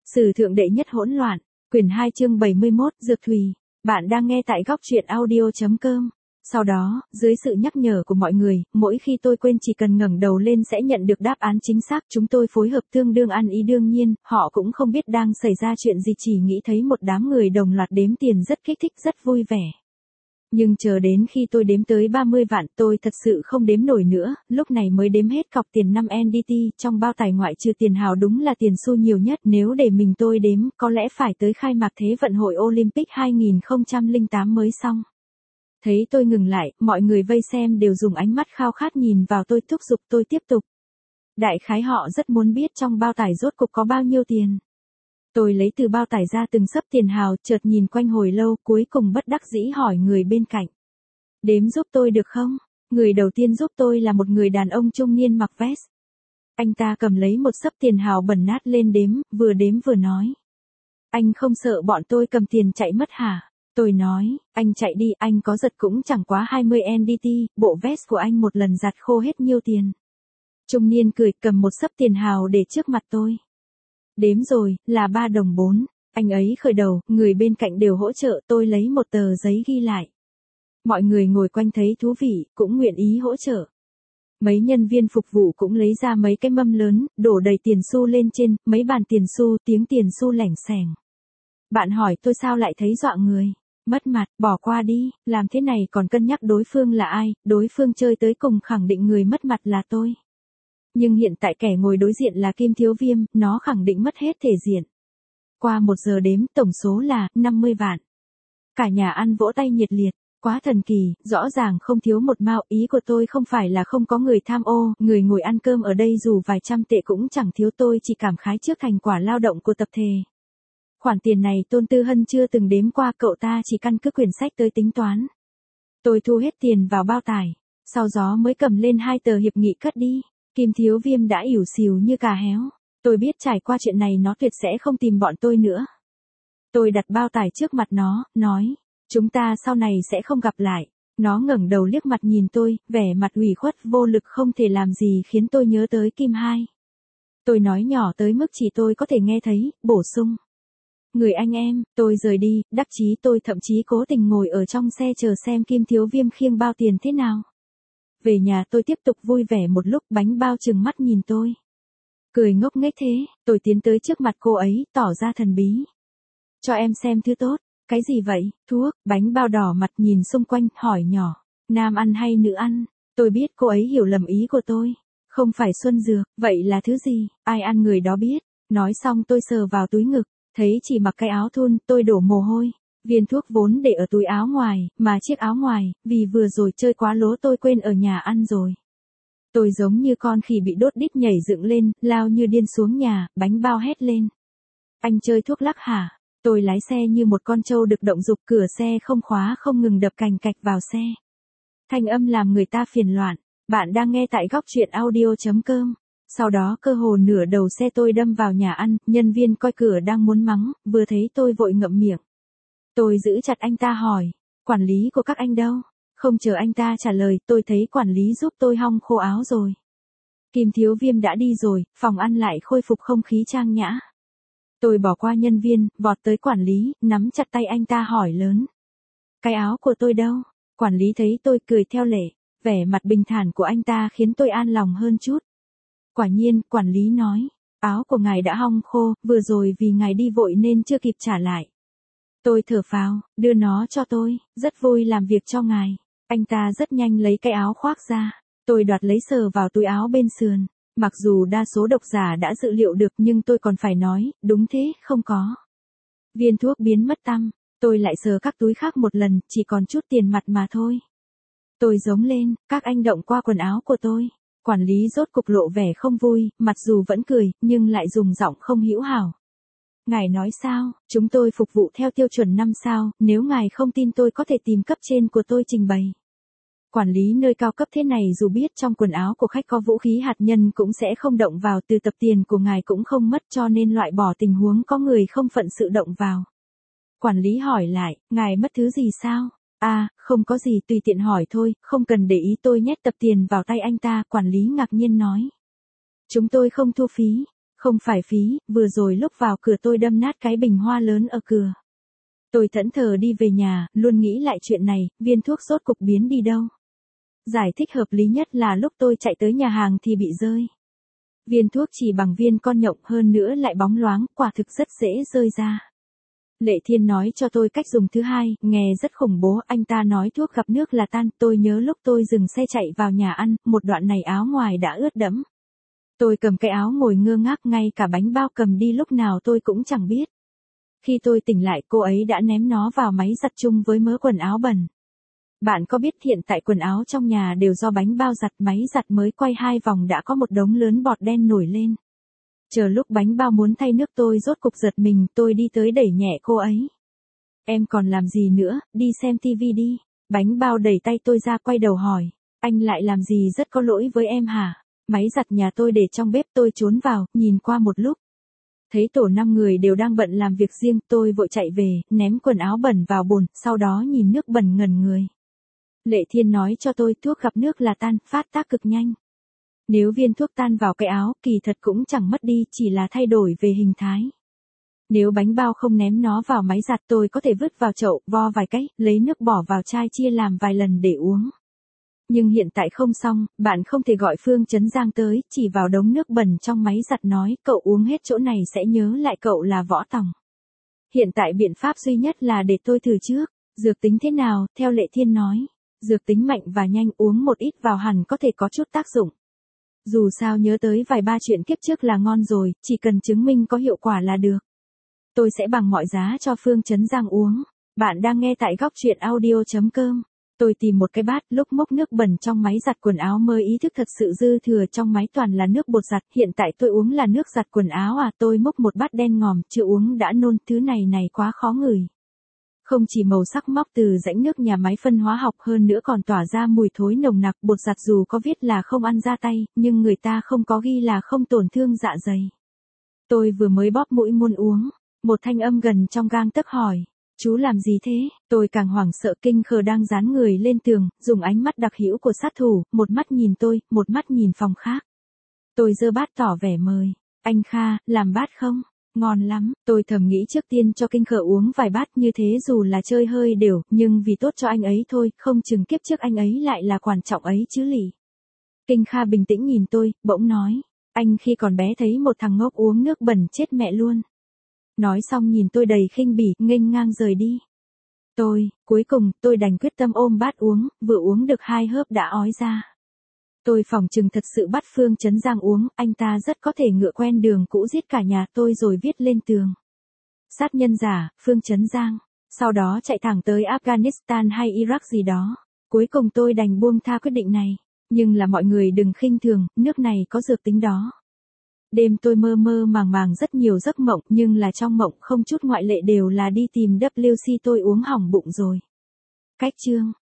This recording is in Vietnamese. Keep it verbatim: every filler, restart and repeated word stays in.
Sử thượng đệ nhất hỗn loạn, quyển hai chương bảy mươi mốt, Dược Thùy. Bạn đang nghe tại góc truyện audio.com. Sau đó, dưới sự nhắc nhở của mọi người, mỗi khi tôi quên chỉ cần ngẩng đầu lên sẽ nhận được đáp án chính xác. Chúng tôi phối hợp tương đương ăn ý, đương nhiên, họ cũng không biết đang xảy ra chuyện gì, chỉ nghĩ thấy một đám người đồng loạt đếm tiền rất kích thích, rất vui vẻ. Nhưng chờ đến khi tôi đếm tới ba mươi vạn, tôi thật sự không đếm nổi nữa, lúc này mới đếm hết cọc tiền năm en đê tê, trong bao tài ngoại trừ tiền hào đúng là tiền xu nhiều nhất, nếu để mình tôi đếm, có lẽ phải tới khai mạc Thế vận hội Olympic hai không không tám mới xong. Thấy tôi ngừng lại, mọi người vây xem đều dùng ánh mắt khao khát nhìn vào tôi, thúc giục tôi tiếp tục. Đại khái họ rất muốn biết trong bao tải rốt cục có bao nhiêu tiền. Tôi lấy từ bao tải ra từng xấp tiền hào, chợt nhìn quanh hồi lâu, cuối cùng bất đắc dĩ hỏi người bên cạnh. Đếm giúp tôi được không? Người đầu tiên giúp tôi là một người đàn ông trung niên mặc vest. Anh ta cầm lấy một xấp tiền hào bẩn nát lên đếm, vừa đếm vừa nói. Anh không sợ bọn tôi cầm tiền chạy mất hả? Tôi nói, anh chạy đi, anh có giật cũng chẳng quá hai mươi en đê tê, bộ vest của anh một lần giặt khô hết nhiêu tiền. Trung niên cười, cầm một xấp tiền hào để trước mặt tôi. Đếm rồi, là ba đồng bốn. Anh ấy khởi đầu, người bên cạnh đều hỗ trợ, tôi lấy một tờ giấy ghi lại. Mọi người ngồi quanh thấy thú vị, cũng nguyện ý hỗ trợ. Mấy nhân viên phục vụ cũng lấy ra mấy cái mâm lớn, đổ đầy tiền xu lên trên, mấy bàn tiền xu, tiếng tiền xu lẻng xẻng. Bạn hỏi tôi sao lại thấy dọa người. Mất mặt, bỏ qua đi, làm thế này còn cân nhắc đối phương là ai, đối phương chơi tới cùng khẳng định người mất mặt là tôi. Nhưng hiện tại kẻ ngồi đối diện là Kim Thiếu Viêm, nó khẳng định mất hết thể diện. Qua một giờ đếm, tổng số là năm mươi vạn. Cả nhà ăn vỗ tay nhiệt liệt, quá thần kỳ, rõ ràng không thiếu một mao. Ý của tôi không phải là không có người tham ô, người ngồi ăn cơm ở đây dù vài trăm tệ cũng chẳng thiếu, tôi chỉ cảm khái trước thành quả lao động của tập thể. Khoản tiền này Tôn Tư Hân chưa từng đếm qua, cậu ta chỉ căn cứ quyển sách tới tính toán. Tôi thu hết tiền vào bao tải, sau đó mới cầm lên hai tờ hiệp nghị cất đi. Kim Thiếu Viêm đã ỉu xìu như cà héo. Tôi biết trải qua chuyện này nó tuyệt sẽ không tìm bọn tôi nữa. Tôi đặt bao tải trước mặt nó, nói, chúng ta sau này sẽ không gặp lại. Nó ngẩng đầu liếc mặt nhìn tôi, vẻ mặt ủy khuất vô lực không thể làm gì, khiến tôi nhớ tới Kim Hai. Tôi nói nhỏ tới mức chỉ tôi có thể nghe thấy, bổ sung. Người anh em, tôi rời đi, đắc chí tôi thậm chí cố tình ngồi ở trong xe chờ xem Kim Thiếu Viêm khiêng bao tiền thế nào. Về nhà tôi tiếp tục vui vẻ một lúc, Bánh Bao trừng mắt nhìn tôi. Cười ngốc nghếch thế, tôi tiến tới trước mặt cô ấy, tỏ ra thần bí. Cho em xem thứ tốt. Cái gì vậy? Thuốc. Bánh Bao đỏ mặt nhìn xung quanh, hỏi nhỏ. Nam ăn hay nữ ăn? Tôi biết cô ấy hiểu lầm ý của tôi. Không phải xuân dược, vậy là thứ gì? Ai ăn người đó biết. Nói xong tôi sờ vào túi ngực, thấy chỉ mặc cái áo thun, tôi đổ mồ hôi. Viên thuốc vốn để ở túi áo ngoài, mà chiếc áo ngoài, vì vừa rồi chơi quá lố tôi quên ở nhà ăn rồi. Tôi giống như con khỉ bị đốt đít nhảy dựng lên, lao như điên xuống nhà. Bánh Bao hét lên. Anh chơi thuốc lắc hả? Tôi lái xe như một con trâu được động dục, cửa xe không khóa không ngừng đập cành cạch vào xe. Thanh âm làm người ta phiền loạn. Bạn đang nghe tại góc truyện audio.com. Sau đó cơ hồ nửa đầu xe tôi đâm vào nhà ăn, nhân viên coi cửa đang muốn mắng, vừa thấy tôi vội ngậm miệng. Tôi giữ chặt anh ta hỏi, quản lý của các anh đâu? Không chờ anh ta trả lời, tôi thấy quản lý giúp tôi hong khô áo rồi. Kim Thiếu Viêm đã đi rồi, phòng ăn lại khôi phục không khí trang nhã. Tôi bỏ qua nhân viên, vọt tới quản lý, nắm chặt tay anh ta hỏi lớn. Cái áo của tôi đâu? Quản lý thấy tôi cười theo lệ, vẻ mặt bình thản của anh ta khiến tôi an lòng hơn chút. Quả nhiên, quản lý nói, áo của ngài đã hong khô, vừa rồi vì ngài đi vội nên chưa kịp trả lại. Tôi thở phào, đưa nó cho tôi, rất vui làm việc cho ngài. Anh ta rất nhanh lấy cái áo khoác ra, tôi đoạt lấy sờ vào túi áo bên sườn. Mặc dù đa số độc giả đã dự liệu được nhưng tôi còn phải nói, đúng thế, không có. Viên thuốc biến mất tăm, tôi lại sờ các túi khác một lần, chỉ còn chút tiền mặt mà thôi. Tôi giống lên, các anh động qua quần áo của tôi. Quản lý rốt cục lộ vẻ không vui, mặc dù vẫn cười, nhưng lại dùng giọng không hữu hảo. Ngài nói sao, chúng tôi phục vụ theo tiêu chuẩn năm sao, nếu ngài không tin tôi có thể tìm cấp trên của tôi trình bày. Quản lý nơi cao cấp thế này dù biết trong quần áo của khách có vũ khí hạt nhân cũng sẽ không động vào, từ tập tiền của ngài cũng không mất, cho nên loại bỏ tình huống có người không phận sự động vào. Quản lý hỏi lại, ngài mất thứ gì sao? À, không có gì, tùy tiện hỏi thôi, không cần để ý. Tôi nhét tập tiền vào tay anh ta, quản lý ngạc nhiên nói. Chúng tôi không thu phí. Không phải phí, vừa rồi lúc vào cửa tôi đâm nát cái bình hoa lớn ở cửa. Tôi thẫn thờ đi về nhà, luôn nghĩ lại chuyện này, viên thuốc rốt cục biến đi đâu. Giải thích hợp lý nhất là lúc tôi chạy tới nhà hàng thì bị rơi. Viên thuốc chỉ bằng viên con nhộng, hơn nữa lại bóng loáng, quả thực rất dễ rơi ra. Lệ Thiên nói cho tôi cách dùng thứ hai, nghe rất khủng bố, anh ta nói thuốc gặp nước là tan, tôi nhớ lúc tôi dừng xe chạy vào nhà ăn, một đoạn này áo ngoài đã ướt đẫm. Tôi cầm cái áo ngồi ngơ ngác, ngay cả bánh bao cầm đi lúc nào tôi cũng chẳng biết. Khi tôi tỉnh lại cô ấy đã ném nó vào máy giặt chung với mớ quần áo bẩn. Bạn có biết hiện tại quần áo trong nhà đều do bánh bao giặt, máy giặt mới quay hai vòng đã có một đống lớn bọt đen nổi lên. Chờ lúc bánh bao muốn thay nước tôi rốt cục giật mình, tôi đi tới đẩy nhẹ cô ấy. Em còn làm gì nữa, đi xem tivi đi. Bánh bao đẩy tay tôi ra, quay đầu hỏi. Anh lại làm gì rất có lỗi với em hả? Máy giặt nhà tôi để trong bếp, tôi trốn vào, nhìn qua một lúc. Thấy tổ năm người đều đang bận làm việc riêng, tôi vội chạy về, ném quần áo bẩn vào bồn, sau đó nhìn nước bẩn ngẩn người. Lệ Thiên nói cho tôi thuốc gặp nước là tan, phát tác cực nhanh. Nếu viên thuốc tan vào cái áo, kỳ thật cũng chẳng mất đi, chỉ là thay đổi về hình thái. Nếu bánh bao không ném nó vào máy giặt tôi có thể vứt vào chậu, vo vài cái, lấy nước bỏ vào chai chia làm vài lần để uống. Nhưng hiện tại không xong, bạn không thể gọi Phương Chấn Giang tới, chỉ vào đống nước bẩn trong máy giặt nói, cậu uống hết chỗ này sẽ nhớ lại cậu là Võ Tòng. Hiện tại biện pháp duy nhất là để tôi thử trước, dược tính thế nào, theo Lệ Thiên nói. Dược tính mạnh và nhanh, uống một ít vào hẳn có thể có chút tác dụng. Dù sao nhớ tới vài ba chuyện kiếp trước là ngon rồi, chỉ cần chứng minh có hiệu quả là được. Tôi sẽ bằng mọi giá cho Phương Chấn Giang uống. Bạn đang nghe tại góc truyện audio chấm com. Tôi tìm một cái bát, lúc múc nước bẩn trong máy giặt quần áo mới ý thức thật sự dư thừa trong máy toàn là nước bột giặt. Hiện tại tôi uống là nước giặt quần áo à, tôi múc một bát đen ngòm, chưa uống đã nôn, thứ này này quá khó ngửi. Không chỉ màu sắc móc từ rãnh nước nhà máy phân hóa học, hơn nữa còn tỏa ra mùi thối nồng nặc. Bột giặt dù có viết là không ăn ra tay, nhưng người ta không có ghi là không tổn thương dạ dày. Tôi vừa mới bóp mũi muốn uống, một thanh âm gần trong gang tấc hỏi, chú làm gì thế? Tôi càng hoảng sợ, Kinh Khờ đang dán người lên tường, dùng ánh mắt đặc hữu của sát thủ, một mắt nhìn tôi, một mắt nhìn phòng khác. Tôi giơ bát tỏ vẻ mời, anh Kha, làm bát không? Ngon lắm, tôi thầm nghĩ trước tiên cho Kinh Khờ uống vài bát, như thế dù là chơi hơi đều, nhưng vì tốt cho anh ấy thôi, không chừng kiếp trước anh ấy lại là quan trọng ấy chứ lỉ. Kinh Kha bình tĩnh nhìn tôi, bỗng nói, anh khi còn bé thấy một thằng ngốc uống nước bẩn chết mẹ luôn. Nói xong nhìn tôi đầy khinh bỉ, nghênh ngang rời đi. Tôi, cuối cùng, tôi đành quyết tâm ôm bát uống, vừa uống được hai hớp đã ói ra. Tôi phỏng chừng thật sự bắt Phương Chấn Giang uống, anh ta rất có thể ngựa quen đường cũ giết cả nhà tôi rồi viết lên tường. Sát nhân giả, Phương Chấn Giang, sau đó chạy thẳng tới Afghanistan hay Iraq gì đó. Cuối cùng tôi đành buông tha quyết định này, nhưng là mọi người đừng khinh thường, nước này có dược tính đó. Đêm tôi mơ mơ màng màng rất nhiều giấc mộng, nhưng là trong mộng không chút ngoại lệ đều là đi tìm vê kép xê, tôi uống hỏng bụng rồi. Cách chương